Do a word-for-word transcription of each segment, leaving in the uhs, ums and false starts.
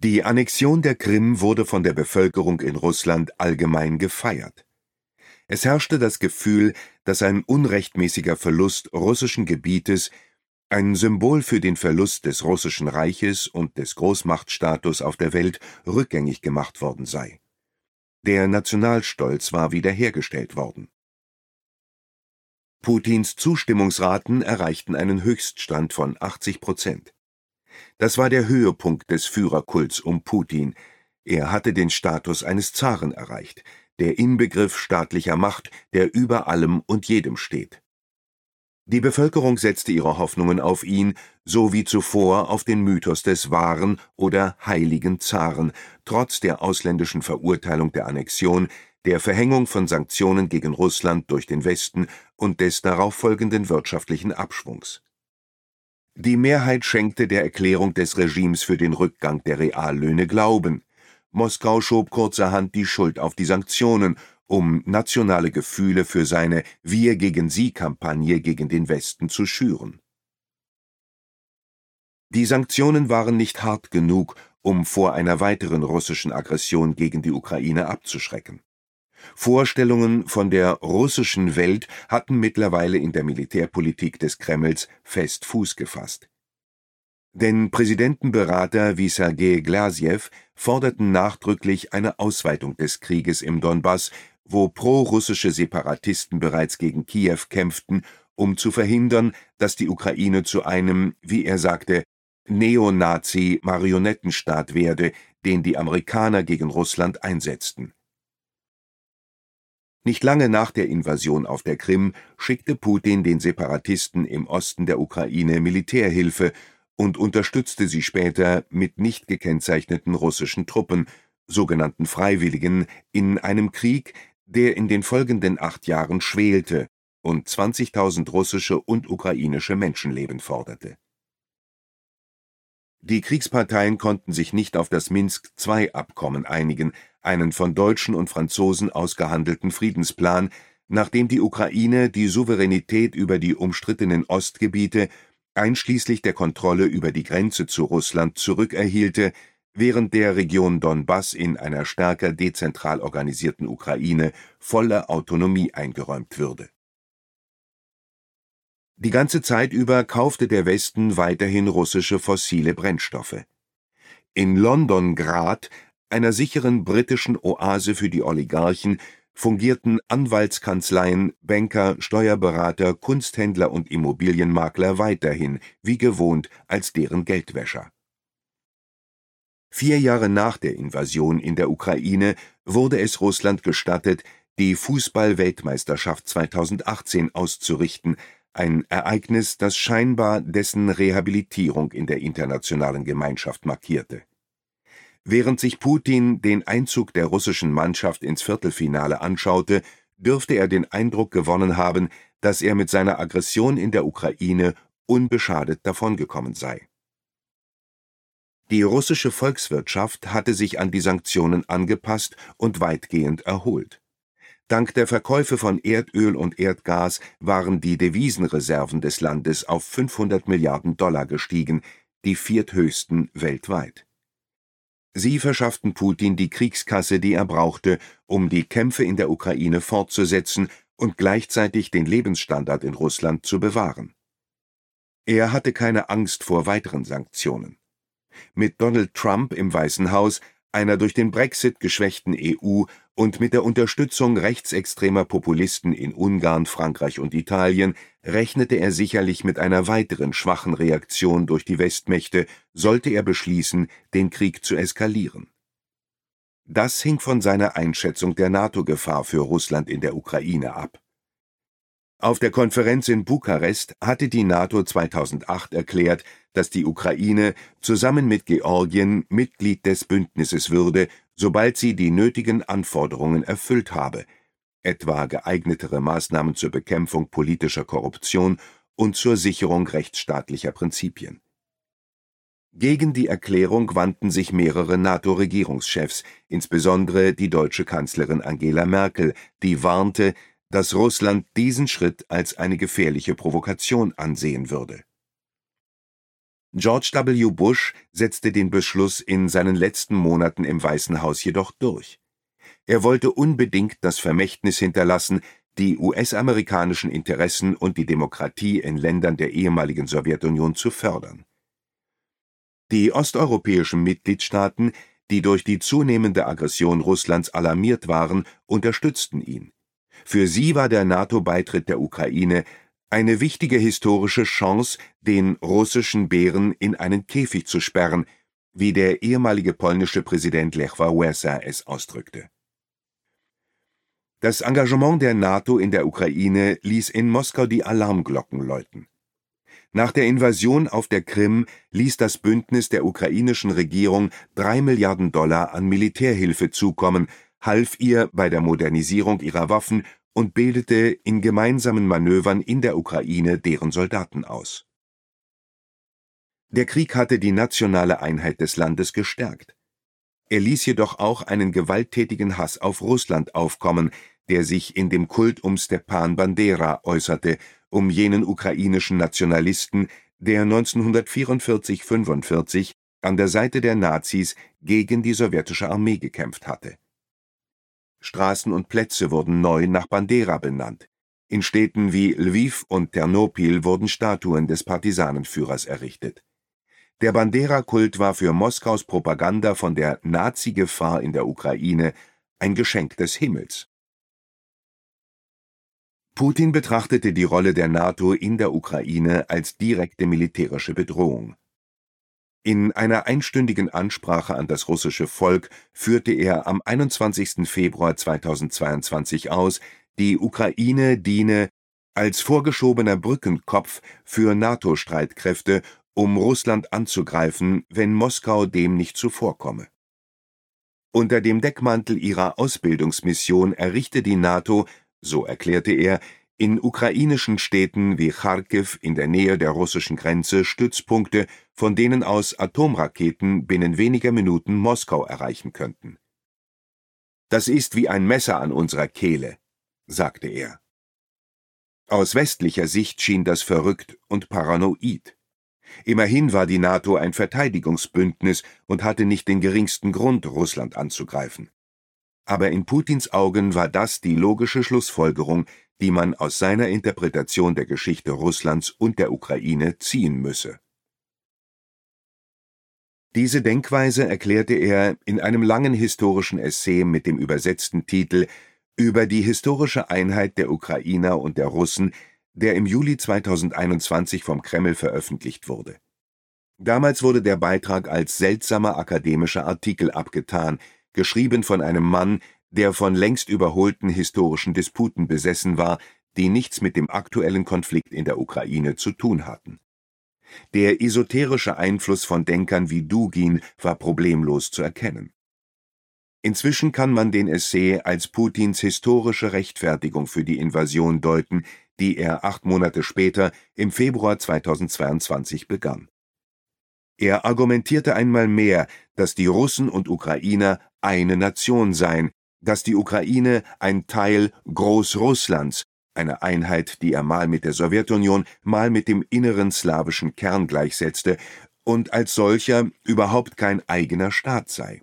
Die Annexion der Krim wurde von der Bevölkerung in Russland allgemein gefeiert. Es herrschte das Gefühl, dass ein unrechtmäßiger Verlust russischen Gebietes, ein Symbol für den Verlust des Russischen Reiches und des Großmachtstatus auf der Welt, rückgängig gemacht worden sei. Der Nationalstolz war wiederhergestellt worden. Putins Zustimmungsraten erreichten einen Höchststand von achtzig Prozent. Das war der Höhepunkt des Führerkults um Putin. Er hatte den Status eines Zaren erreicht, der Inbegriff staatlicher Macht, der über allem und jedem steht. Die Bevölkerung setzte ihre Hoffnungen auf ihn, so wie zuvor auf den Mythos des wahren oder heiligen Zaren, trotz der ausländischen Verurteilung der Annexion, der Verhängung von Sanktionen gegen Russland durch den Westen und des darauf folgenden wirtschaftlichen Abschwungs. Die Mehrheit schenkte der Erklärung des Regimes für den Rückgang der Reallöhne Glauben. Moskau schob kurzerhand die Schuld auf die Sanktionen, um nationale Gefühle für seine Wir-gegen-Sie-Kampagne gegen den Westen zu schüren. Die Sanktionen waren nicht hart genug, um vor einer weiteren russischen Aggression gegen die Ukraine abzuschrecken. Vorstellungen von der russischen Welt hatten mittlerweile in der Militärpolitik des Kremls fest Fuß gefasst. Denn Präsidentenberater wie Sergei Glasjew forderten nachdrücklich eine Ausweitung des Krieges im Donbass, wo prorussische Separatisten bereits gegen Kiew kämpften, um zu verhindern, dass die Ukraine zu einem, wie er sagte, Neonazi-Marionettenstaat werde, den die Amerikaner gegen Russland einsetzten. Nicht lange nach der Invasion auf der Krim schickte Putin den Separatisten im Osten der Ukraine Militärhilfe und unterstützte sie später mit nicht gekennzeichneten russischen Truppen, sogenannten Freiwilligen, in einem Krieg, der in den folgenden acht Jahren schwelte und zwanzigtausend russische und ukrainische Menschenleben forderte. Die Kriegsparteien konnten sich nicht auf das Minsk-zwei-Abkommen einigen, einen von Deutschen und Franzosen ausgehandelten Friedensplan, nachdem die Ukraine die Souveränität über die umstrittenen Ostgebiete, einschließlich der Kontrolle über die Grenze zu Russland, zurückerhielte, während der Region Donbass in einer stärker dezentral organisierten Ukraine volle Autonomie eingeräumt würde. Die ganze Zeit über kaufte der Westen weiterhin russische fossile Brennstoffe. In Londongrad, einer sicheren britischen Oase für die Oligarchen, fungierten Anwaltskanzleien, Banker, Steuerberater, Kunsthändler und Immobilienmakler weiterhin, wie gewohnt, als deren Geldwäscher. Vier Jahre nach der Invasion in der Ukraine wurde es Russland gestattet, die Fußball-Weltmeisterschaft zweitausendachtzehn auszurichten, ein Ereignis, das scheinbar dessen Rehabilitierung in der internationalen Gemeinschaft markierte. Während sich Putin den Einzug der russischen Mannschaft ins Viertelfinale anschaute, dürfte er den Eindruck gewonnen haben, dass er mit seiner Aggression in der Ukraine unbeschadet davongekommen sei. Die russische Volkswirtschaft hatte sich an die Sanktionen angepasst und weitgehend erholt. Dank der Verkäufe von Erdöl und Erdgas waren die Devisenreserven des Landes auf fünfhundert Milliarden Dollar gestiegen, die vierthöchsten weltweit. Sie verschafften Putin die Kriegskasse, die er brauchte, um die Kämpfe in der Ukraine fortzusetzen und gleichzeitig den Lebensstandard in Russland zu bewahren. Er hatte keine Angst vor weiteren Sanktionen. Mit Donald Trump im Weißen Haus, einer durch den Brexit geschwächten E U und mit der Unterstützung rechtsextremer Populisten in Ungarn, Frankreich und Italien rechnete er sicherlich mit einer weiteren schwachen Reaktion durch die Westmächte, sollte er beschließen, den Krieg zu eskalieren. Das hing von seiner Einschätzung der NATO-Gefahr für Russland in der Ukraine ab. Auf der Konferenz in Bukarest hatte die NATO zweitausendacht erklärt, dass die Ukraine zusammen mit Georgien Mitglied des Bündnisses würde, sobald sie die nötigen Anforderungen erfüllt habe, etwa geeignetere Maßnahmen zur Bekämpfung politischer Korruption und zur Sicherung rechtsstaatlicher Prinzipien. Gegen die Erklärung wandten sich mehrere NATO-Regierungschefs, insbesondere die deutsche Kanzlerin Angela Merkel, die warnte, dass Russland diesen Schritt als eine gefährliche Provokation ansehen würde. George W. Bush setzte den Beschluss in seinen letzten Monaten im Weißen Haus jedoch durch. Er wollte unbedingt das Vermächtnis hinterlassen, die U S-amerikanischen Interessen und die Demokratie in Ländern der ehemaligen Sowjetunion zu fördern. Die osteuropäischen Mitgliedstaaten, die durch die zunehmende Aggression Russlands alarmiert waren, unterstützten ihn. Für sie war der NATO-Beitritt der Ukraine eine wichtige historische Chance, den russischen Bären in einen Käfig zu sperren, wie der ehemalige polnische Präsident Lech Wałęsa es ausdrückte. Das Engagement der NATO in der Ukraine ließ in Moskau die Alarmglocken läuten. Nach der Invasion auf der Krim ließ das Bündnis der ukrainischen Regierung drei Milliarden Dollar an Militärhilfe zukommen, half ihr bei der Modernisierung ihrer Waffen und bildete in gemeinsamen Manövern in der Ukraine deren Soldaten aus. Der Krieg hatte die nationale Einheit des Landes gestärkt. Er ließ jedoch auch einen gewalttätigen Hass auf Russland aufkommen, der sich in dem Kult um Stepan Bandera äußerte, um jenen ukrainischen Nationalisten, der neunzehnhundertvierundvierzig fünfundvierzig an der Seite der Nazis gegen die sowjetische Armee gekämpft hatte. Straßen und Plätze wurden neu nach Bandera benannt. In Städten wie Lwiw und Ternopil wurden Statuen des Partisanenführers errichtet. Der Bandera-Kult war für Moskaus Propaganda von der Nazi-Gefahr in der Ukraine ein Geschenk des Himmels. Putin betrachtete die Rolle der NATO in der Ukraine als direkte militärische Bedrohung. In einer einstündigen Ansprache an das russische Volk führte er am einundzwanzigsten Februar zweitausendzweiundzwanzig aus, die Ukraine diene als vorgeschobener Brückenkopf für NATO-Streitkräfte, um Russland anzugreifen, wenn Moskau dem nicht zuvorkomme. Unter dem Deckmantel ihrer Ausbildungsmission errichte die NATO, so erklärte er, in ukrainischen Städten wie Charkiw in der Nähe der russischen Grenze Stützpunkte, von denen aus Atomraketen binnen weniger Minuten Moskau erreichen könnten. »Das ist wie ein Messer an unserer Kehle«, sagte er. Aus westlicher Sicht schien das verrückt und paranoid. Immerhin war die NATO ein Verteidigungsbündnis und hatte nicht den geringsten Grund, Russland anzugreifen. Aber in Putins Augen war das die logische Schlussfolgerung, die man aus seiner Interpretation der Geschichte Russlands und der Ukraine ziehen müsse. Diese Denkweise erklärte er in einem langen historischen Essay mit dem übersetzten Titel »Über die historische Einheit der Ukrainer und der Russen«, der im Juli zweitausendeinundzwanzig vom Kreml veröffentlicht wurde. Damals wurde der Beitrag als seltsamer akademischer Artikel abgetan, geschrieben von einem Mann, der von längst überholten historischen Disputen besessen war, die nichts mit dem aktuellen Konflikt in der Ukraine zu tun hatten. Der esoterische Einfluss von Denkern wie Dugin war problemlos zu erkennen. Inzwischen kann man den Essay als Putins historische Rechtfertigung für die Invasion deuten, die er acht Monate später, im Februar zweitausendzweiundzwanzig, begann. Er argumentierte einmal mehr, dass die Russen und Ukrainer eine Nation seien, dass die Ukraine ein Teil Großrusslands, eine Einheit, die er mal mit der Sowjetunion, mal mit dem inneren slawischen Kern gleichsetzte und als solcher überhaupt kein eigener Staat sei.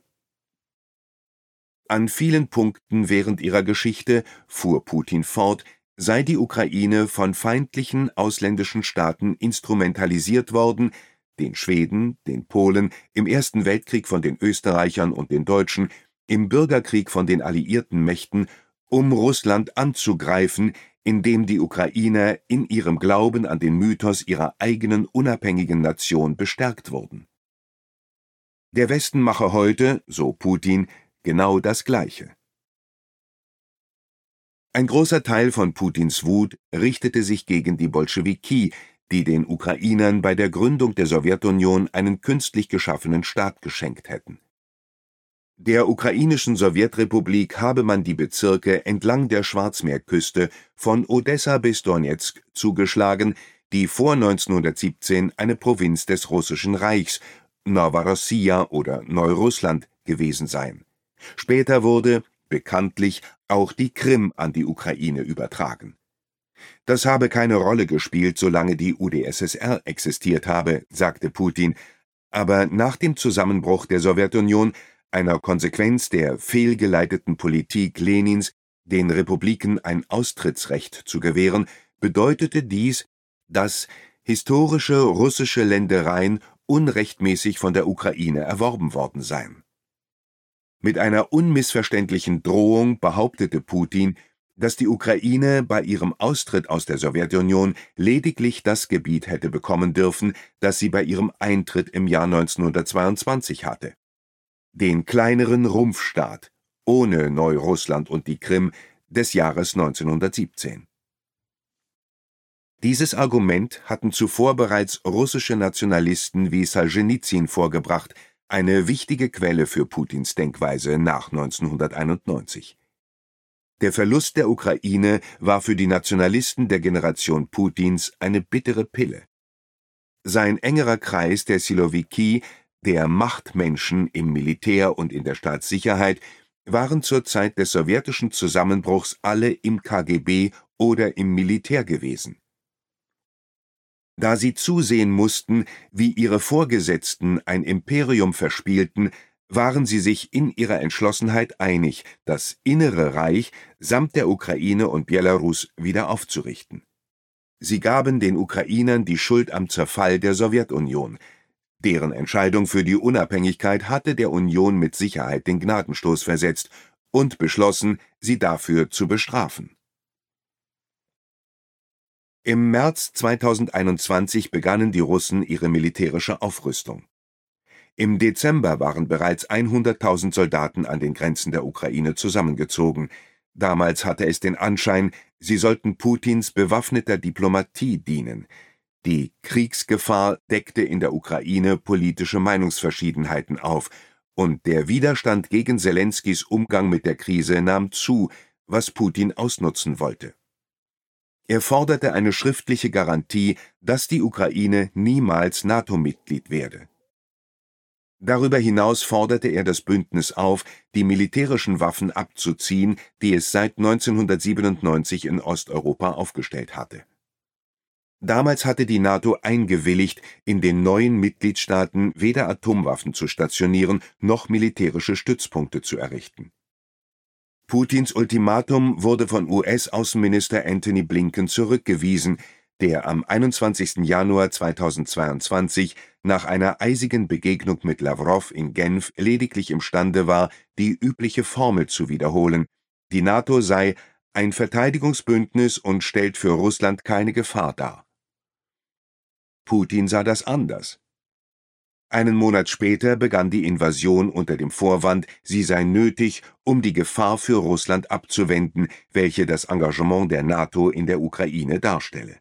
An vielen Punkten während ihrer Geschichte, fuhr Putin fort, sei die Ukraine von feindlichen ausländischen Staaten instrumentalisiert worden, den Schweden, den Polen, im Ersten Weltkrieg von den Österreichern und den Deutschen, im Bürgerkrieg von den alliierten Mächten, um Russland anzugreifen, indem die Ukrainer in ihrem Glauben an den Mythos ihrer eigenen unabhängigen Nation bestärkt wurden. Der Westen mache heute, so Putin, genau das Gleiche. Ein großer Teil von Putins Wut richtete sich gegen die Bolschewiki, die den Ukrainern bei der Gründung der Sowjetunion einen künstlich geschaffenen Staat geschenkt hätten. Der ukrainischen Sowjetrepublik habe man die Bezirke entlang der Schwarzmeerküste von Odessa bis Donezk zugeschlagen, die vor neunzehnhundertsiebzehn eine Provinz des Russischen Reichs, Noworossiya oder Neurussland, gewesen seien. Später wurde, bekanntlich, auch die Krim an die Ukraine übertragen. Das habe keine Rolle gespielt, solange die U d S S R existiert habe, sagte Putin, aber nach dem Zusammenbruch der Sowjetunion, einer Konsequenz der fehlgeleiteten Politik Lenins, den Republiken ein Austrittsrecht zu gewähren, bedeutete dies, dass historische russische Ländereien unrechtmäßig von der Ukraine erworben worden seien. Mit einer unmissverständlichen Drohung behauptete Putin, dass die Ukraine bei ihrem Austritt aus der Sowjetunion lediglich das Gebiet hätte bekommen dürfen, das sie bei ihrem Eintritt im Jahr neunzehnhundertzweiundzwanzig hatte: den kleineren Rumpfstaat ohne Neurussland und die Krim des Jahres neunzehnhundertsiebzehn. Dieses Argument hatten zuvor bereits russische Nationalisten wie Solschenizyn vorgebracht, eine wichtige Quelle für Putins Denkweise nach neunzehnhunderteinundneunzig. Der Verlust der Ukraine war für die Nationalisten der Generation Putins eine bittere Pille. Sein engerer Kreis der Silowiki, der Machtmenschen im Militär und in der Staatssicherheit, waren zur Zeit des sowjetischen Zusammenbruchs alle im K G B oder im Militär gewesen. Da sie zusehen mussten, wie ihre Vorgesetzten ein Imperium verspielten, waren sie sich in ihrer Entschlossenheit einig, das innere Reich samt der Ukraine und Belarus wieder aufzurichten. Sie gaben den Ukrainern die Schuld am Zerfall der Sowjetunion. Deren Entscheidung für die Unabhängigkeit hatte der Union mit Sicherheit den Gnadenstoß versetzt und beschlossen, sie dafür zu bestrafen. Im März zweitausendeinundzwanzig begannen die Russen ihre militärische Aufrüstung. Im Dezember waren bereits hunderttausend Soldaten an den Grenzen der Ukraine zusammengezogen. Damals hatte es den Anschein, sie sollten Putins bewaffneter Diplomatie dienen. Die Kriegsgefahr deckte in der Ukraine politische Meinungsverschiedenheiten auf, und der Widerstand gegen Selenskys Umgang mit der Krise nahm zu, was Putin ausnutzen wollte. Er forderte eine schriftliche Garantie, dass die Ukraine niemals NATO-Mitglied werde. Darüber hinaus forderte er das Bündnis auf, die militärischen Waffen abzuziehen, die es seit neunzehnhundertsiebenundneunzig in Osteuropa aufgestellt hatte. Damals hatte die NATO eingewilligt, in den neuen Mitgliedstaaten weder Atomwaffen zu stationieren noch militärische Stützpunkte zu errichten. Putins Ultimatum wurde von U S-Außenminister Antony Blinken zurückgewiesen, der am einundzwanzigsten Januar zweitausendzweiundzwanzig nach einer eisigen Begegnung mit Lawrow in Genf lediglich imstande war, die übliche Formel zu wiederholen: Die NATO sei ein Verteidigungsbündnis und stellt für Russland keine Gefahr dar. Putin sah das anders. Einen Monat später begann die Invasion unter dem Vorwand, sie sei nötig, um die Gefahr für Russland abzuwenden, welche das Engagement der NATO in der Ukraine darstelle.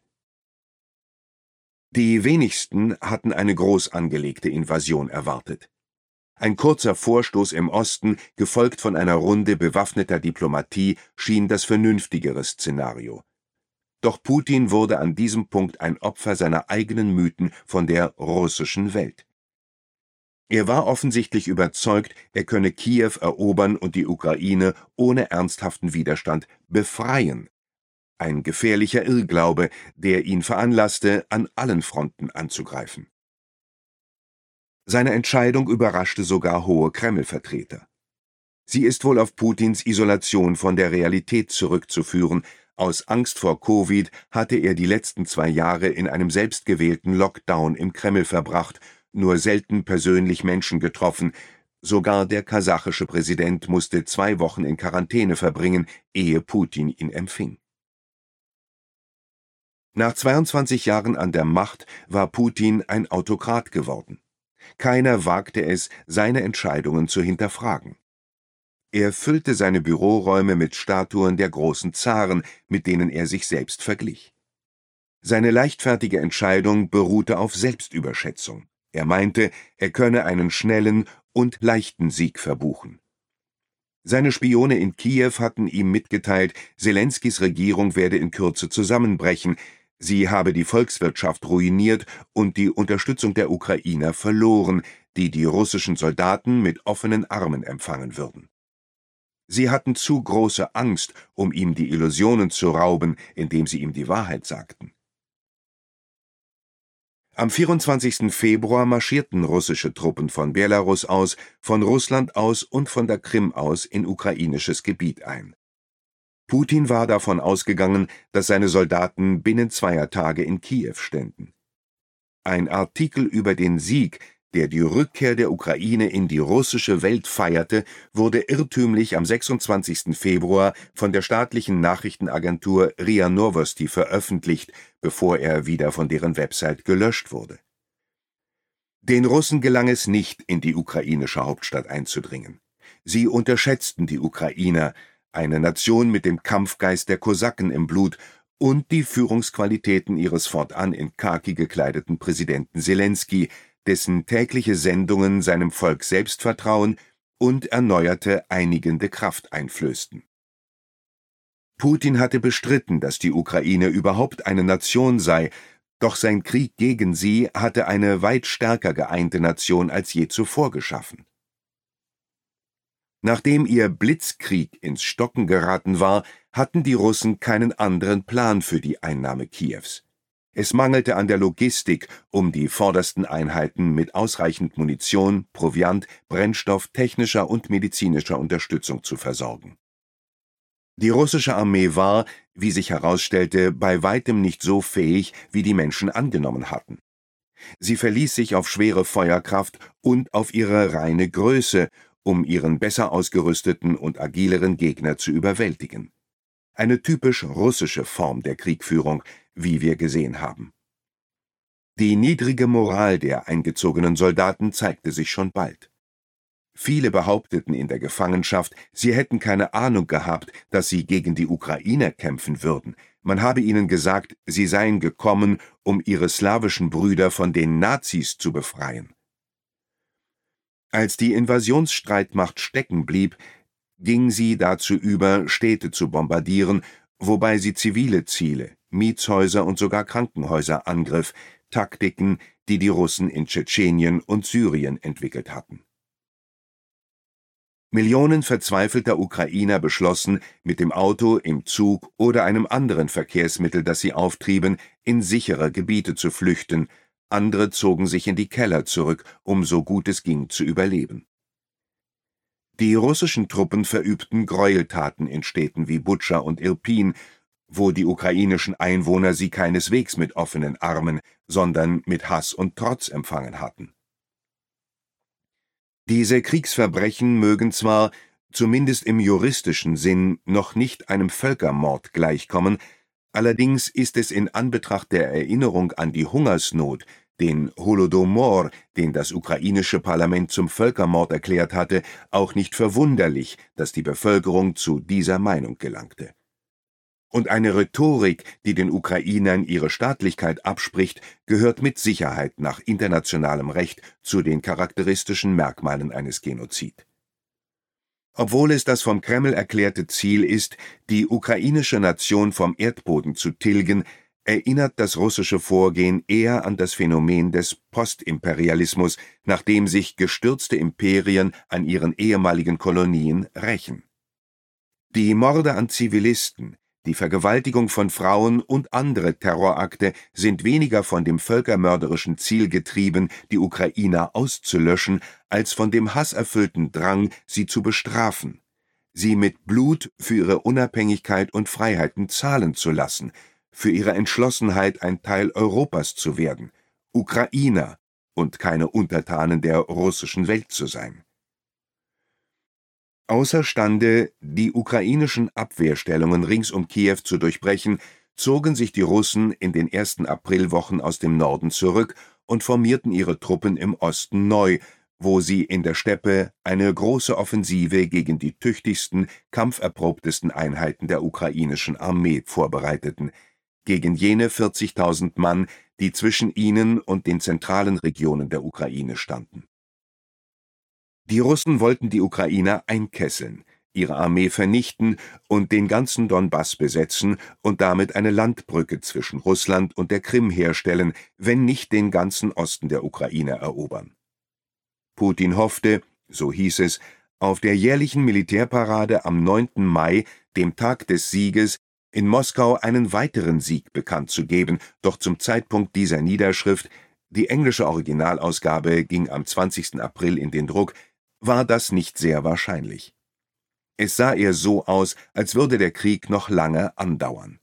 Die wenigsten hatten eine groß angelegte Invasion erwartet. Ein kurzer Vorstoß im Osten, gefolgt von einer Runde bewaffneter Diplomatie, schien das vernünftigere Szenario. Doch Putin wurde an diesem Punkt ein Opfer seiner eigenen Mythen von der russischen Welt. Er war offensichtlich überzeugt, er könne Kiew erobern und die Ukraine ohne ernsthaften Widerstand befreien. Ein gefährlicher Irrglaube, der ihn veranlasste, an allen Fronten anzugreifen. Seine Entscheidung überraschte sogar hohe Kreml-Vertreter. Sie ist wohl auf Putins Isolation von der Realität zurückzuführen. Aus Angst vor Covid hatte er die letzten zwei Jahre in einem selbstgewählten Lockdown im Kreml verbracht, nur selten persönlich Menschen getroffen. Sogar der kasachische Präsident musste zwei Wochen in Quarantäne verbringen, ehe Putin ihn empfing. Nach zweiundzwanzig Jahren an der Macht war Putin ein Autokrat geworden. Keiner wagte es, seine Entscheidungen zu hinterfragen. Er füllte seine Büroräume mit Statuen der großen Zaren, mit denen er sich selbst verglich. Seine leichtfertige Entscheidung beruhte auf Selbstüberschätzung. Er meinte, er könne einen schnellen und leichten Sieg verbuchen. Seine Spione in Kiew hatten ihm mitgeteilt, Selenskys Regierung werde in Kürze zusammenbrechen, sie habe die Volkswirtschaft ruiniert und die Unterstützung der Ukrainer verloren, die die russischen Soldaten mit offenen Armen empfangen würden. Sie hatten zu große Angst, um ihm die Illusionen zu rauben, indem sie ihm die Wahrheit sagten. Am vierundzwanzigsten Februar marschierten russische Truppen von Belarus aus, von Russland aus und von der Krim aus in ukrainisches Gebiet ein. Putin war davon ausgegangen, dass seine Soldaten binnen zweier Tage in Kiew ständen. Ein Artikel über den Sieg, der die Rückkehr der Ukraine in die russische Welt feierte, wurde irrtümlich am sechsundzwanzigsten Februar von der staatlichen Nachrichtenagentur R I A Novosti veröffentlicht, bevor er wieder von deren Website gelöscht wurde. Den Russen gelang es nicht, in die ukrainische Hauptstadt einzudringen. Sie unterschätzten die Ukrainer, eine Nation mit dem Kampfgeist der Kosaken im Blut, und die Führungsqualitäten ihres fortan in Khaki gekleideten Präsidenten Selenskyj, dessen tägliche Sendungen seinem Volk Selbstvertrauen und erneuerte einigende Kraft einflößten. Putin hatte bestritten, dass die Ukraine überhaupt eine Nation sei, doch sein Krieg gegen sie hatte eine weit stärker geeinte Nation als je zuvor geschaffen. Nachdem ihr Blitzkrieg ins Stocken geraten war, hatten die Russen keinen anderen Plan für die Einnahme Kiews. Es mangelte an der Logistik, um die vordersten Einheiten mit ausreichend Munition, Proviant, Brennstoff, technischer und medizinischer Unterstützung zu versorgen. Die russische Armee war, wie sich herausstellte, bei weitem nicht so fähig, wie die Menschen angenommen hatten. Sie verließ sich auf schwere Feuerkraft und auf ihre reine Größe, um ihren besser ausgerüsteten und agileren Gegner zu überwältigen. Eine typisch russische Form der Kriegführung, wie wir gesehen haben. Die niedrige Moral der eingezogenen Soldaten zeigte sich schon bald. Viele behaupteten in der Gefangenschaft, sie hätten keine Ahnung gehabt, dass sie gegen die Ukrainer kämpfen würden. Man habe ihnen gesagt, sie seien gekommen, um ihre slawischen Brüder von den Nazis zu befreien. Als die Invasionsstreitmacht stecken blieb, ging sie dazu über, Städte zu bombardieren, wobei sie zivile Ziele, Mietshäuser und sogar Krankenhäuser angriff, Taktiken, die die Russen in Tschetschenien und Syrien entwickelt hatten. Millionen verzweifelter Ukrainer beschlossen, mit dem Auto, im Zug oder einem anderen Verkehrsmittel, das sie auftrieben, in sichere Gebiete zu flüchten, andere zogen sich in die Keller zurück, um so gut es ging zu überleben. Die russischen Truppen verübten Gräueltaten in Städten wie Butscha und Irpin, wo die ukrainischen Einwohner sie keineswegs mit offenen Armen, sondern mit Hass und Trotz empfangen hatten. Diese Kriegsverbrechen mögen zwar, zumindest im juristischen Sinn, noch nicht einem Völkermord gleichkommen, allerdings ist es in Anbetracht der Erinnerung an die Hungersnot, den Holodomor, den das ukrainische Parlament zum Völkermord erklärt hatte, auch nicht verwunderlich, dass die Bevölkerung zu dieser Meinung gelangte. Und eine Rhetorik, die den Ukrainern ihre Staatlichkeit abspricht, gehört mit Sicherheit nach internationalem Recht zu den charakteristischen Merkmalen eines Genozid. Obwohl es das vom Kreml erklärte Ziel ist, die ukrainische Nation vom Erdboden zu tilgen, erinnert das russische Vorgehen eher an das Phänomen des Postimperialismus, nachdem sich gestürzte Imperien an ihren ehemaligen Kolonien rächen. Die Morde an Zivilisten, die Vergewaltigung von Frauen und andere Terrorakte sind weniger von dem völkermörderischen Ziel getrieben, die Ukrainer auszulöschen, als von dem hasserfüllten Drang, sie zu bestrafen, sie mit Blut für ihre Unabhängigkeit und Freiheiten zahlen zu lassen, für ihre Entschlossenheit, ein Teil Europas zu werden, Ukrainer und keine Untertanen der russischen Welt zu sein. Außerstande, die ukrainischen Abwehrstellungen rings um Kiew zu durchbrechen, zogen sich die Russen in den ersten Aprilwochen aus dem Norden zurück und formierten ihre Truppen im Osten neu, wo sie in der Steppe eine große Offensive gegen die tüchtigsten, kampferprobtesten Einheiten der ukrainischen Armee vorbereiteten, gegen jene vierzigtausend Mann, die zwischen ihnen und den zentralen Regionen der Ukraine standen. Die Russen wollten die Ukrainer einkesseln, ihre Armee vernichten und den ganzen Donbass besetzen und damit eine Landbrücke zwischen Russland und der Krim herstellen, wenn nicht den ganzen Osten der Ukraine erobern. Putin hoffte, so hieß es, auf der jährlichen Militärparade am neunten Mai, dem Tag des Sieges, in Moskau einen weiteren Sieg bekannt zu geben, doch zum Zeitpunkt dieser Niederschrift, die englische Originalausgabe ging am zwanzigsten April in den Druck, war das nicht sehr wahrscheinlich. Es sah eher so aus, als würde der Krieg noch lange andauern.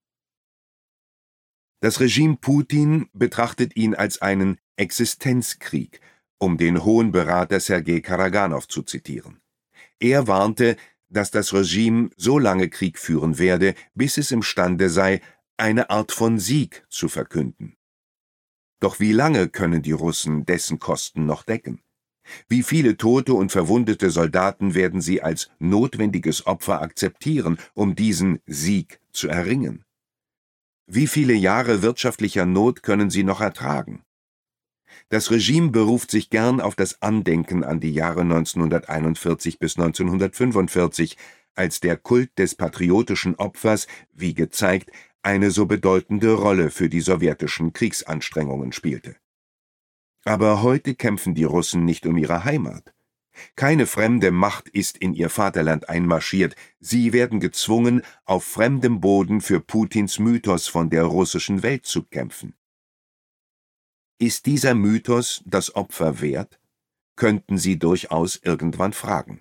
Das Regime Putin betrachtet ihn als einen Existenzkrieg, um den Hohen Berater Sergei Karaganow zu zitieren. Er warnte, dass das Regime so lange Krieg führen werde, bis es imstande sei, eine Art von Sieg zu verkünden. Doch wie lange können die Russen dessen Kosten noch decken? Wie viele tote und verwundete Soldaten werden sie als notwendiges Opfer akzeptieren, um diesen Sieg zu erringen? Wie viele Jahre wirtschaftlicher Not können sie noch ertragen? Das Regime beruft sich gern auf das Andenken an die Jahre neunzehnhunderteinundvierzig bis neunzehnhundertfünfundvierzig, als der Kult des patriotischen Opfers, wie gezeigt, eine so bedeutende Rolle für die sowjetischen Kriegsanstrengungen spielte. Aber heute kämpfen die Russen nicht um ihre Heimat. Keine fremde Macht ist in ihr Vaterland einmarschiert, sie werden gezwungen, auf fremdem Boden für Putins Mythos von der russischen Welt zu kämpfen. Ist dieser Mythos das Opfer wert? Könnten Sie durchaus irgendwann fragen.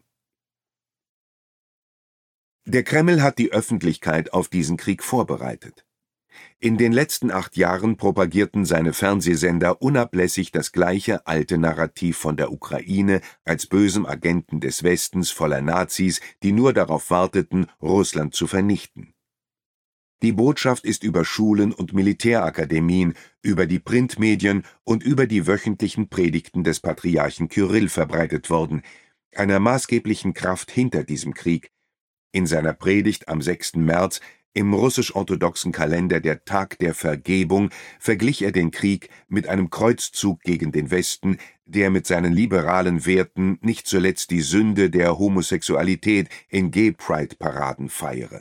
Der Kreml hat die Öffentlichkeit auf diesen Krieg vorbereitet. In den letzten acht Jahren propagierten seine Fernsehsender unablässig das gleiche alte Narrativ von der Ukraine als bösem Agenten des Westens voller Nazis, die nur darauf warteten, Russland zu vernichten. Die Botschaft ist über Schulen und Militärakademien, über die Printmedien und über die wöchentlichen Predigten des Patriarchen Kyrill verbreitet worden, einer maßgeblichen Kraft hinter diesem Krieg. In seiner Predigt am sechsten März im russisch-orthodoxen Kalender der Tag der Vergebung verglich er den Krieg mit einem Kreuzzug gegen den Westen, der mit seinen liberalen Werten nicht zuletzt die Sünde der Homosexualität in Gay-Pride-Paraden feiere.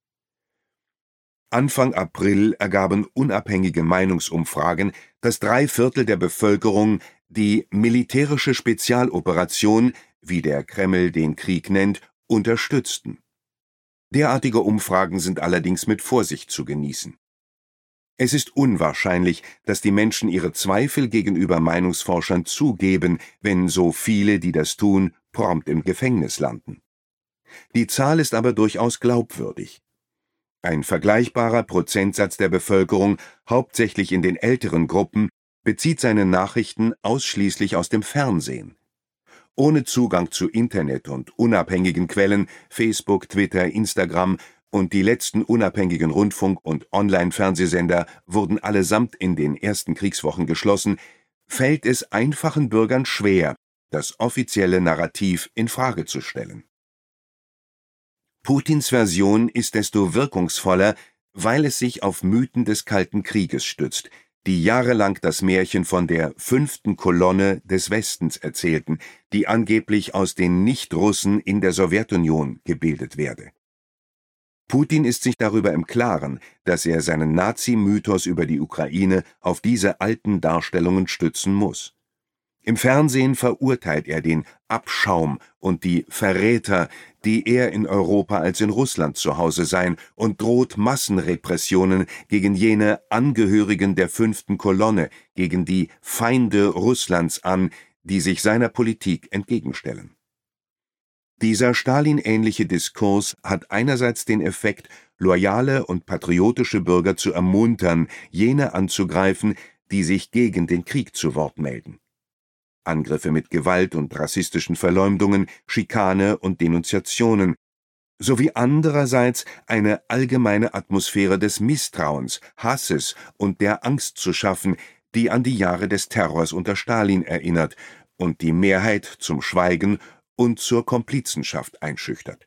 Anfang April ergaben unabhängige Meinungsumfragen, dass drei Viertel der Bevölkerung die militärische Spezialoperation, wie der Kreml den Krieg nennt, unterstützten. Derartige Umfragen sind allerdings mit Vorsicht zu genießen. Es ist unwahrscheinlich, dass die Menschen ihre Zweifel gegenüber Meinungsforschern zugeben, wenn so viele, die das tun, prompt im Gefängnis landen. Die Zahl ist aber durchaus glaubwürdig. Ein vergleichbarer Prozentsatz der Bevölkerung, hauptsächlich in den älteren Gruppen, bezieht seine Nachrichten ausschließlich aus dem Fernsehen. Ohne Zugang zu Internet und unabhängigen Quellen, Facebook, Twitter, Instagram und die letzten unabhängigen Rundfunk- und Online-Fernsehsender wurden allesamt in den ersten Kriegswochen geschlossen, fällt es einfachen Bürgern schwer, das offizielle Narrativ in Frage zu stellen. Putins Version ist desto wirkungsvoller, weil es sich auf Mythen des Kalten Krieges stützt, die jahrelang das Märchen von der fünften Kolonne des Westens erzählten, die angeblich aus den Nicht-Russen in der Sowjetunion gebildet werde. Putin ist sich darüber im Klaren, dass er seinen Nazi-Mythos über die Ukraine auf diese alten Darstellungen stützen muss. Im Fernsehen verurteilt er den Abschaum und die Verräter, die eher in Europa als in Russland zu Hause seien, und droht Massenrepressionen gegen jene Angehörigen der fünften Kolonne, gegen die Feinde Russlands an, die sich seiner Politik entgegenstellen. Dieser Stalin-ähnliche Diskurs hat einerseits den Effekt, loyale und patriotische Bürger zu ermuntern, jene anzugreifen, die sich gegen den Krieg zu Wort melden. Angriffe mit Gewalt und rassistischen Verleumdungen, Schikane und Denunziationen, sowie andererseits eine allgemeine Atmosphäre des Misstrauens, Hasses und der Angst zu schaffen, die an die Jahre des Terrors unter Stalin erinnert und die Mehrheit zum Schweigen und zur Komplizenschaft einschüchtert.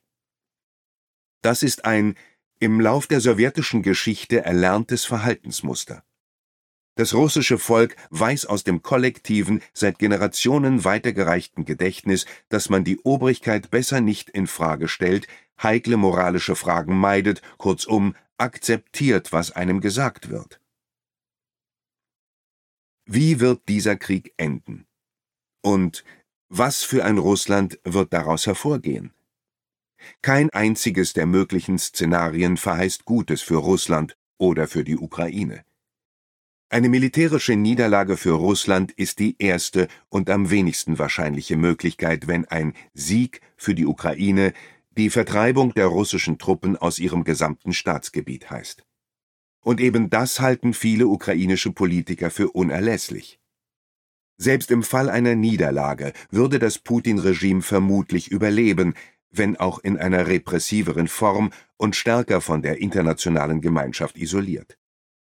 Das ist ein im Lauf der sowjetischen Geschichte erlerntes Verhaltensmuster. Das russische Volk weiß aus dem kollektiven, seit Generationen weitergereichten Gedächtnis, dass man die Obrigkeit besser nicht in Frage stellt, heikle moralische Fragen meidet, kurzum akzeptiert, was einem gesagt wird. Wie wird dieser Krieg enden? Und Was für ein Russland wird daraus hervorgehen? Kein einziges der möglichen Szenarien verheißt Gutes für Russland oder für die Ukraine. Eine militärische Niederlage für Russland ist die erste und am wenigsten wahrscheinliche Möglichkeit, wenn ein Sieg für die Ukraine die Vertreibung der russischen Truppen aus ihrem gesamten Staatsgebiet heißt. Und eben das halten viele ukrainische Politiker für unerlässlich. Selbst im Fall einer Niederlage würde das Putin-Regime vermutlich überleben, wenn auch in einer repressiveren Form und stärker von der internationalen Gemeinschaft isoliert.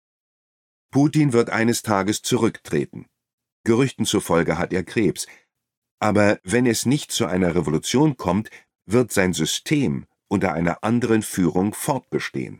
Putin wird eines Tages zurücktreten. Gerüchten zufolge hat er Krebs. Aber wenn es nicht zu einer Revolution kommt, wird sein System unter einer anderen Führung fortbestehen.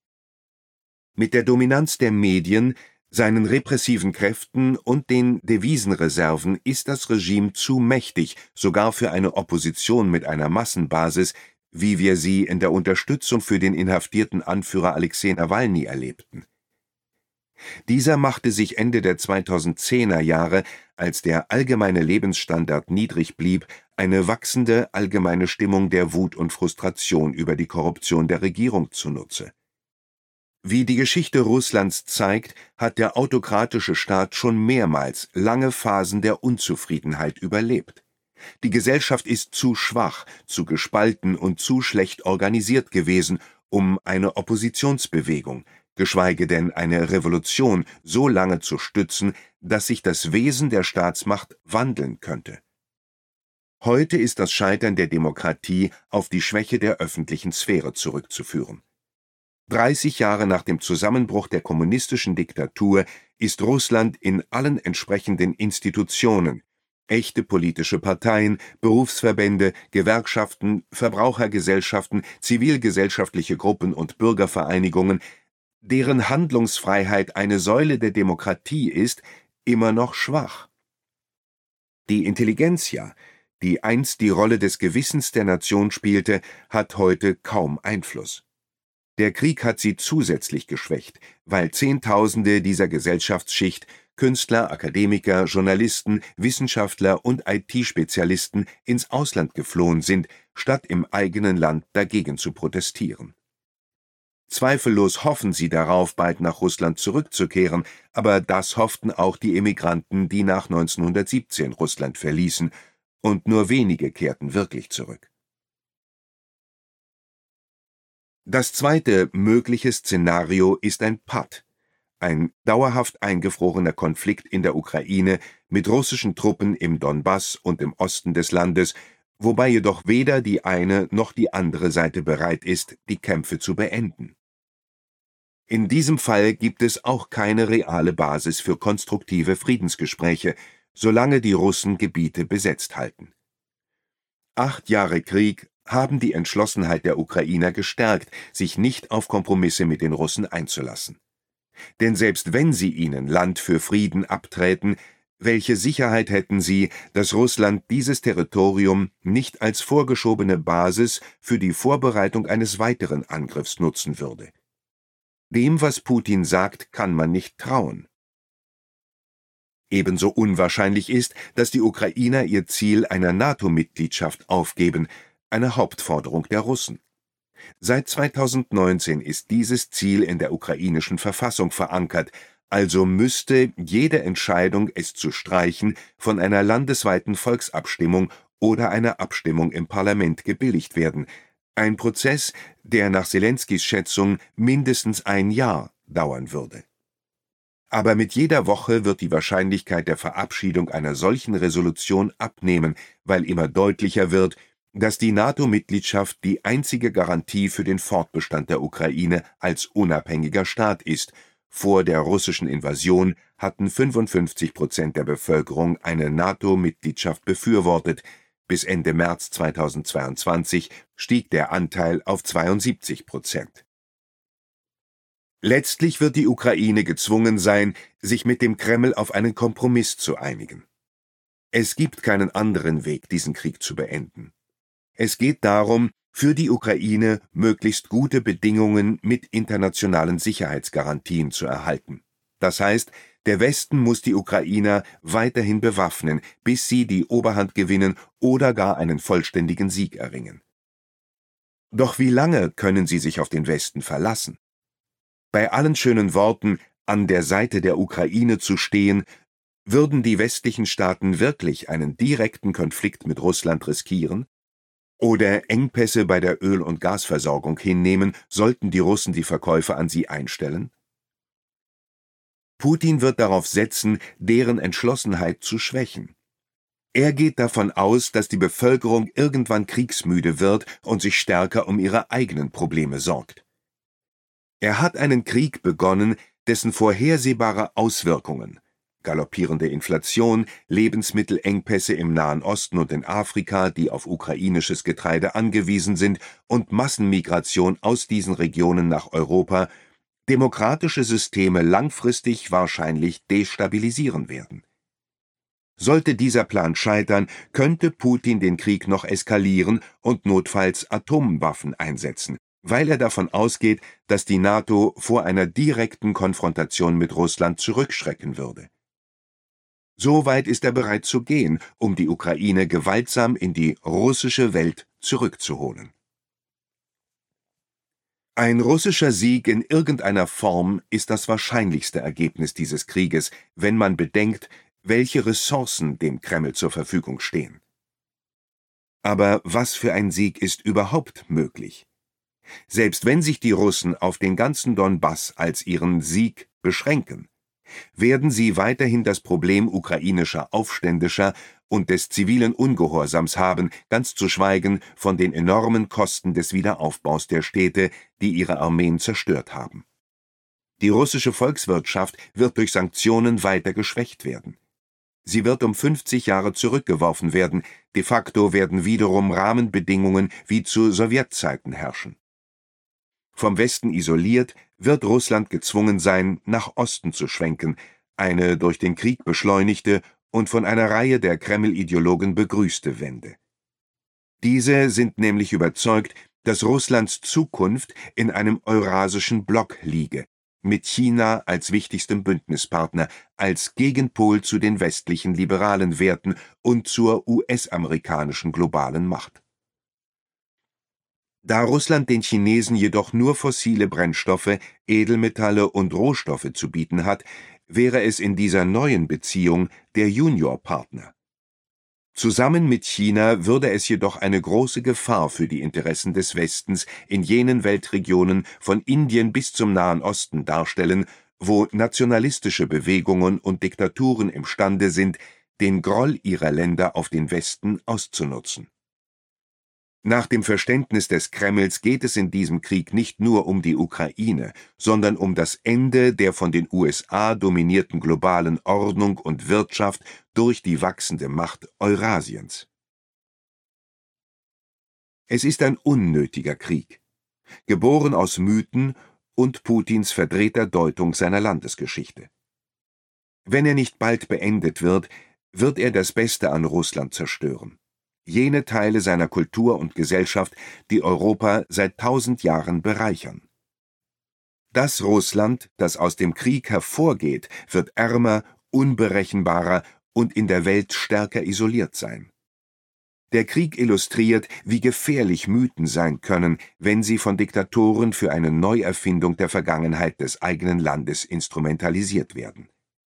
Mit der Dominanz der Medien, seinen repressiven Kräften und den Devisenreserven ist das Regime zu mächtig, sogar für eine Opposition mit einer Massenbasis, wie wir sie in der Unterstützung für den inhaftierten Anführer Alexei Nawalny erlebten. Dieser machte sich Ende der zweitausendzehner Jahre, als der allgemeine Lebensstandard niedrig blieb, eine wachsende allgemeine Stimmung der Wut und Frustration über die Korruption der Regierung zunutze. Wie die Geschichte Russlands zeigt, hat der autokratische Staat schon mehrmals lange Phasen der Unzufriedenheit überlebt. Die Gesellschaft ist zu schwach, zu gespalten und zu schlecht organisiert gewesen, um eine Oppositionsbewegung, geschweige denn eine Revolution so lange zu stützen, dass sich das Wesen der Staatsmacht wandeln könnte. Heute ist das Scheitern der Demokratie auf die Schwäche der öffentlichen Sphäre zurückzuführen. dreißig Jahre nach dem Zusammenbruch der kommunistischen Diktatur ist Russland in allen entsprechenden Institutionen, echte politische Parteien, Berufsverbände, Gewerkschaften, Verbrauchergesellschaften, zivilgesellschaftliche Gruppen und Bürgervereinigungen, deren Handlungsfreiheit eine Säule der Demokratie ist, immer noch schwach. Die Intelligenzia, die einst die Rolle des Gewissens der Nation spielte, hat heute kaum Einfluss. Der Krieg hat sie zusätzlich geschwächt, weil Zehntausende dieser Gesellschaftsschicht, Künstler, Akademiker, Journalisten, Wissenschaftler und I T-Spezialisten ins Ausland geflohen sind, statt im eigenen Land dagegen zu protestieren. Zweifellos hoffen sie darauf, bald nach Russland zurückzukehren, aber das hofften auch die Emigranten, die nach neunzehnhundertsiebzehn Russland verließen, und nur wenige kehrten wirklich zurück. Das zweite mögliche Szenario ist ein Patt, ein dauerhaft eingefrorener Konflikt in der Ukraine mit russischen Truppen im Donbass und im Osten des Landes, wobei jedoch weder die eine noch die andere Seite bereit ist, die Kämpfe zu beenden. In diesem Fall gibt es auch keine reale Basis für konstruktive Friedensgespräche, solange die Russen Gebiete besetzt halten. Acht Jahre Krieg haben die Entschlossenheit der Ukrainer gestärkt, sich nicht auf Kompromisse mit den Russen einzulassen. Denn selbst wenn sie ihnen Land für Frieden abträten, welche Sicherheit hätten sie, dass Russland dieses Territorium nicht als vorgeschobene Basis für die Vorbereitung eines weiteren Angriffs nutzen würde? Dem, was Putin sagt, kann man nicht trauen. Ebenso unwahrscheinlich ist, dass die Ukrainer ihr Ziel einer NATO-Mitgliedschaft aufgeben, eine Hauptforderung der Russen. Seit zweitausendneunzehn ist dieses Ziel in der ukrainischen Verfassung verankert, also müsste jede Entscheidung, es zu streichen, von einer landesweiten Volksabstimmung oder einer Abstimmung im Parlament gebilligt werden, ein Prozess, der nach Selenskys Schätzung mindestens ein Jahr dauern würde. Aber mit jeder Woche wird die Wahrscheinlichkeit der Verabschiedung einer solchen Resolution abnehmen, weil immer deutlicher wird, dass die NATO-Mitgliedschaft die einzige Garantie für den Fortbestand der Ukraine als unabhängiger Staat ist. Vor der russischen Invasion hatten fünfundfünfzig Prozent der Bevölkerung eine NATO-Mitgliedschaft befürwortet. Bis Ende März zweitausendzweiundzwanzig stieg der Anteil auf zweiundsiebzig Prozent. Letztlich wird die Ukraine gezwungen sein, sich mit dem Kreml auf einen Kompromiss zu einigen. Es gibt keinen anderen Weg, diesen Krieg zu beenden. Es geht darum, für die Ukraine möglichst gute Bedingungen mit internationalen Sicherheitsgarantien zu erhalten. Das heißt, Der Westen muss die Ukrainer weiterhin bewaffnen, bis sie die Oberhand gewinnen oder gar einen vollständigen Sieg erringen. Doch wie lange können sie sich auf den Westen verlassen? Bei allen schönen Worten, an der Seite der Ukraine zu stehen, würden die westlichen Staaten wirklich einen direkten Konflikt mit Russland riskieren? Oder Engpässe bei der Öl- und Gasversorgung hinnehmen, sollten die Russen die Verkäufe an sie einstellen? Putin wird darauf setzen, deren Entschlossenheit zu schwächen. Er geht davon aus, dass die Bevölkerung irgendwann kriegsmüde wird und sich stärker um ihre eigenen Probleme sorgt. Er hat einen Krieg begonnen, dessen vorhersehbare Auswirkungen – galoppierende Inflation, Lebensmittelengpässe im Nahen Osten und in Afrika, die auf ukrainisches Getreide angewiesen sind, und Massenmigration aus diesen Regionen nach Europa – demokratische Systeme langfristig wahrscheinlich destabilisieren werden. Sollte dieser Plan scheitern, könnte Putin den Krieg noch eskalieren und notfalls Atomwaffen einsetzen, weil er davon ausgeht, dass die NATO vor einer direkten Konfrontation mit Russland zurückschrecken würde. So weit ist er bereit zu gehen, um die Ukraine gewaltsam in die russische Welt zurückzuholen. Ein russischer Sieg in irgendeiner Form ist das wahrscheinlichste Ergebnis dieses Krieges, wenn man bedenkt, welche Ressourcen dem Kreml zur Verfügung stehen. Aber was für ein Sieg ist überhaupt möglich? Selbst wenn sich die Russen auf den ganzen Donbass als ihren Sieg beschränken, werden sie weiterhin das Problem ukrainischer Aufständischer und des zivilen Ungehorsams haben, ganz zu schweigen von den enormen Kosten des Wiederaufbaus der Städte, die ihre Armeen zerstört haben. Die russische Volkswirtschaft wird durch Sanktionen weiter geschwächt werden. Sie wird um fünfzig Jahre zurückgeworfen werden, de facto werden wiederum Rahmenbedingungen wie zu Sowjetzeiten herrschen. Vom Westen isoliert, wird Russland gezwungen sein, nach Osten zu schwenken, eine durch den Krieg beschleunigte und von einer Reihe der Kreml-Ideologen begrüßte Wende. Diese sind nämlich überzeugt, dass Russlands Zukunft in einem eurasischen Block liege, mit China als wichtigstem Bündnispartner, als Gegenpol zu den westlichen liberalen Werten und zur U S-amerikanischen globalen Macht. Da Russland den Chinesen jedoch nur fossile Brennstoffe, Edelmetalle und Rohstoffe zu bieten hat, wäre es in dieser neuen Beziehung der Juniorpartner. Zusammen mit China würde es jedoch eine große Gefahr für die Interessen des Westens in jenen Weltregionen von Indien bis zum Nahen Osten darstellen, wo nationalistische Bewegungen und Diktaturen imstande sind, den Groll ihrer Länder auf den Westen auszunutzen. Nach dem Verständnis des Kremls geht es in diesem Krieg nicht nur um die Ukraine, sondern um das Ende der von den U S A dominierten globalen Ordnung und Wirtschaft durch die wachsende Macht Eurasiens. Es ist ein unnötiger Krieg, geboren aus Mythen und Putins verdrehter Deutung seiner Landesgeschichte. Wenn er nicht bald beendet wird, wird er das Beste an Russland zerstören. Jene Teile seiner Kultur und Gesellschaft, die Europa seit tausend Jahren bereichern. Das Russland, das aus dem Krieg hervorgeht, wird ärmer, unberechenbarer und in der Welt stärker isoliert sein. Der Krieg illustriert, wie gefährlich Mythen sein können, wenn sie von Diktatoren für eine Neuerfindung der Vergangenheit des eigenen Landes instrumentalisiert werden.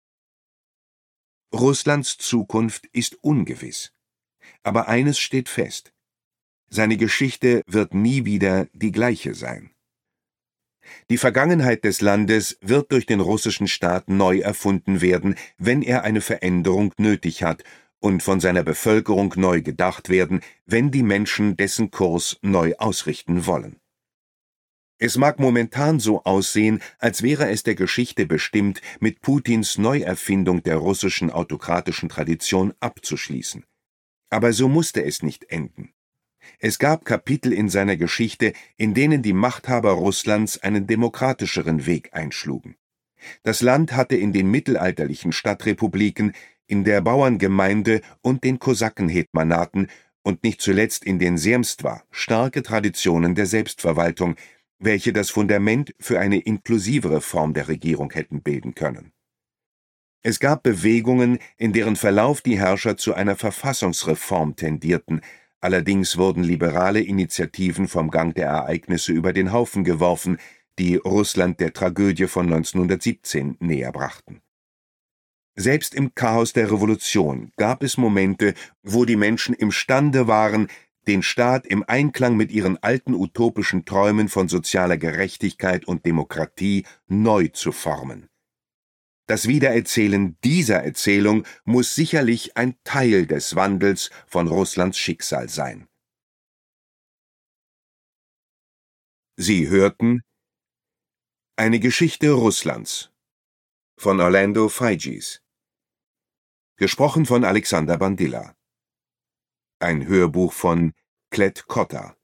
Russlands Zukunft ist ungewiss. Aber eines steht fest: Seine Geschichte wird nie wieder die gleiche sein. Die Vergangenheit des Landes wird durch den russischen Staat neu erfunden werden, wenn er eine Veränderung nötig hat, und von seiner Bevölkerung neu gedacht werden, wenn die Menschen dessen Kurs neu ausrichten wollen. Es mag momentan so aussehen, als wäre es der Geschichte bestimmt, mit Putins Neuerfindung der russischen autokratischen Tradition abzuschließen. Aber so musste es nicht enden. Es gab Kapitel in seiner Geschichte, in denen die Machthaber Russlands einen demokratischeren Weg einschlugen. Das Land hatte in den mittelalterlichen Stadtrepubliken, in der Bauerngemeinde und den Kosakenhetmanaten und nicht zuletzt in den Semstwa starke Traditionen der Selbstverwaltung, welche das Fundament für eine inklusivere Form der Regierung hätten bilden können. Es gab Bewegungen, in deren Verlauf die Herrscher zu einer Verfassungsreform tendierten, allerdings wurden liberale Initiativen vom Gang der Ereignisse über den Haufen geworfen, die Russland der Tragödie von neunzehnhundertsiebzehn näher brachten. Selbst im Chaos der Revolution gab es Momente, wo die Menschen imstande waren, den Staat im Einklang mit ihren alten utopischen Träumen von sozialer Gerechtigkeit und Demokratie neu zu formen. Das Wiedererzählen dieser Erzählung muss sicherlich ein Teil des Wandels von Russlands Schicksal sein. Sie hörten Eine Geschichte Russlands von Orlando Figes, gesprochen von Alexander Bandilla. Ein Hörbuch von Klett Cotta.